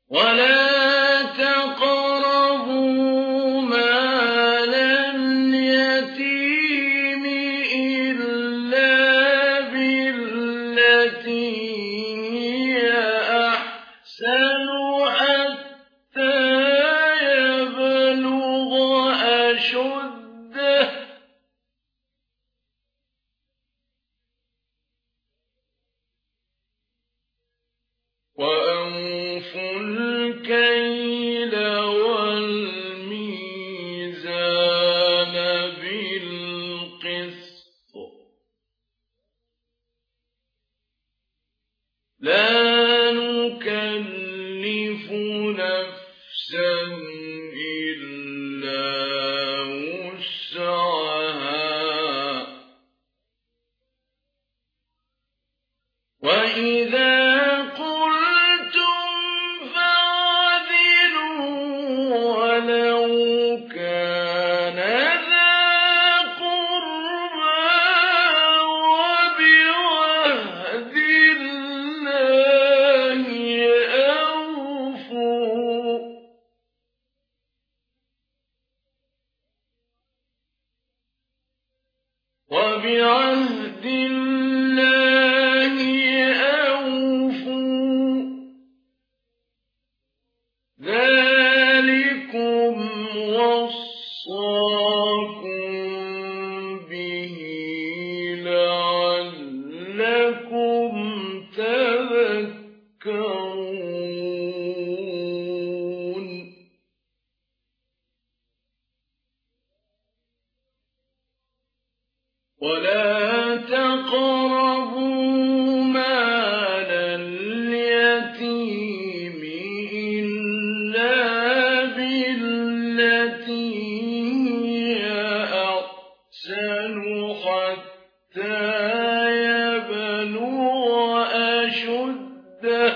ولا تقربوا مال اليتيم إلا بالتي هي أحسن حتى يبلغ أشده وأوفوا الكيل والميزان بالقسط لا نكلف نفسا إلا وسعها وإذا وبعهد الله أوفوا ذلكم وصاكم به لعلكم تذكرون ولا تقربوا مال اليتيم إلا بالتي هي أحسن حتى يبلغ أشده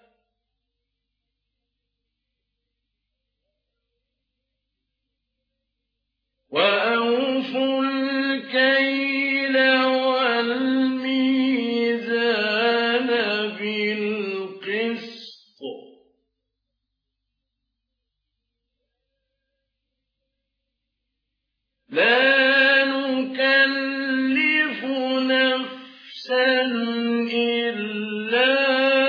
وأوفوا الكيل والميزان بالقسط لا نكلف نفسا إلا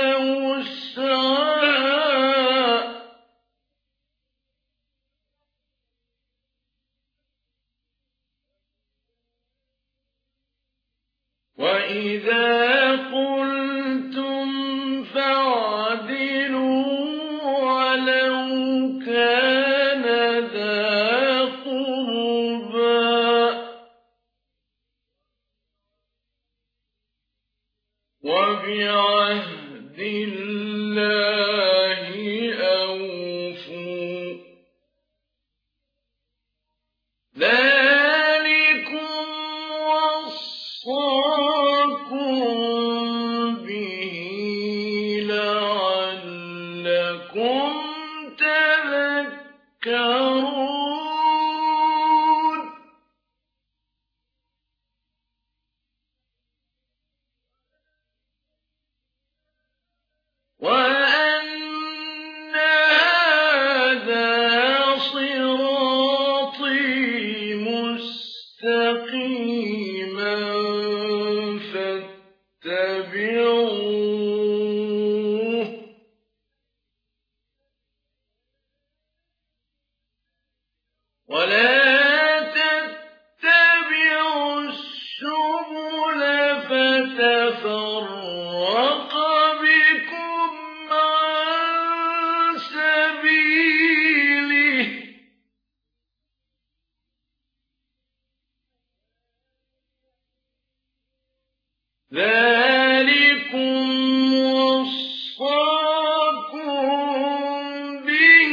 وسعها وإذا قلتم فاعدلوا ولو كان ذا قربى وبعهد الله أوفوا ذلكم وصاكم به لعلكم تذكرون وأن هذا صراطي مستقيما فاتبعوه ولا تتبعوا السبل فتفرق بكم عن سبيله ذلكم وصاكم به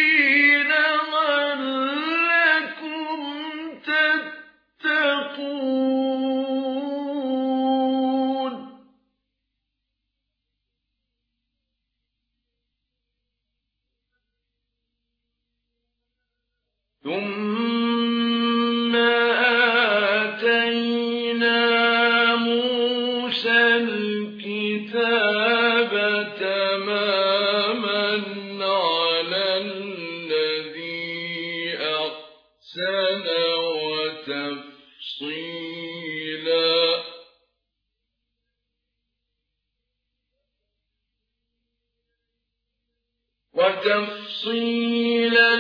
لعلكم تتقون ثم آتينا موسى الكتاب تماما وتفصيلا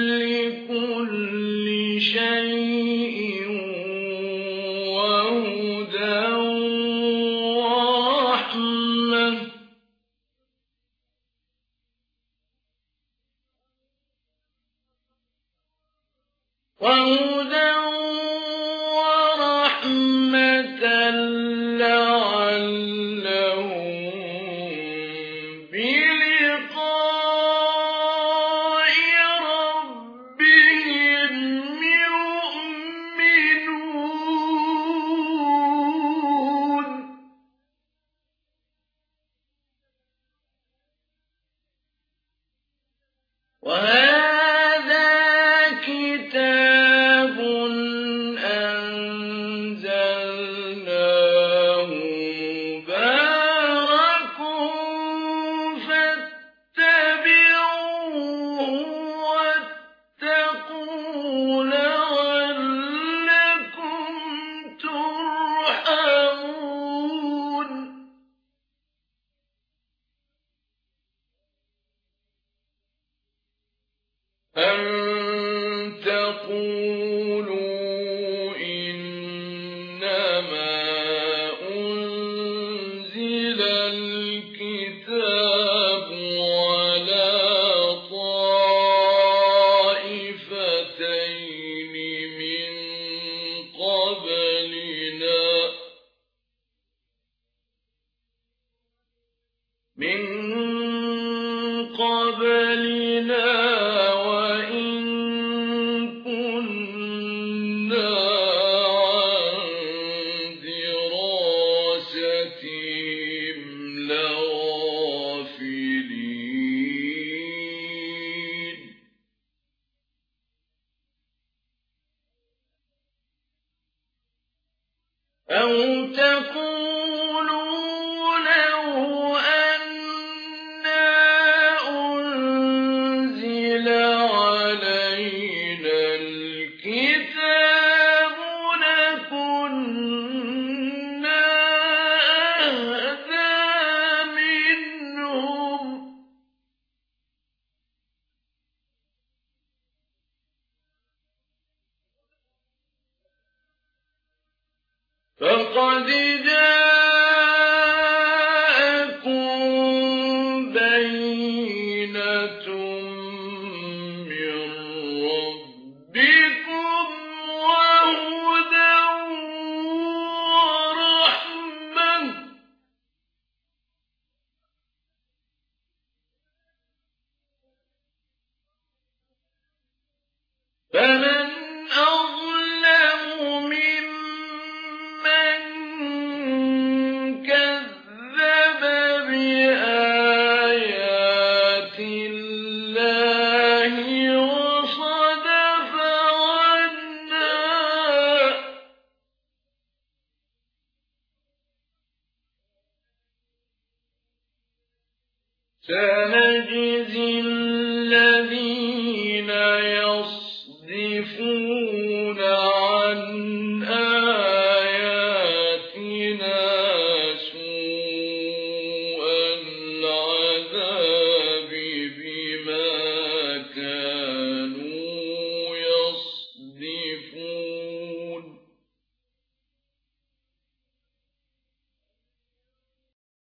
لكل شيء وهدى ورحمة لعلهم بلقاء ربهم يؤمنون وهذا كتاب أنزلناه مبارك فاتبعوه واتقوا لعلكم ترحمون أن تقولوا إنما أنزل الكتاب على طائفتين من قبلنا وإن كنا عن دراستهم لغافلين أو تقولوا لو أنا أنزل علينا الكتاب لكنا أهدى منهم فقد جاءكم بينة من ربكم وهدى ورحمة فمن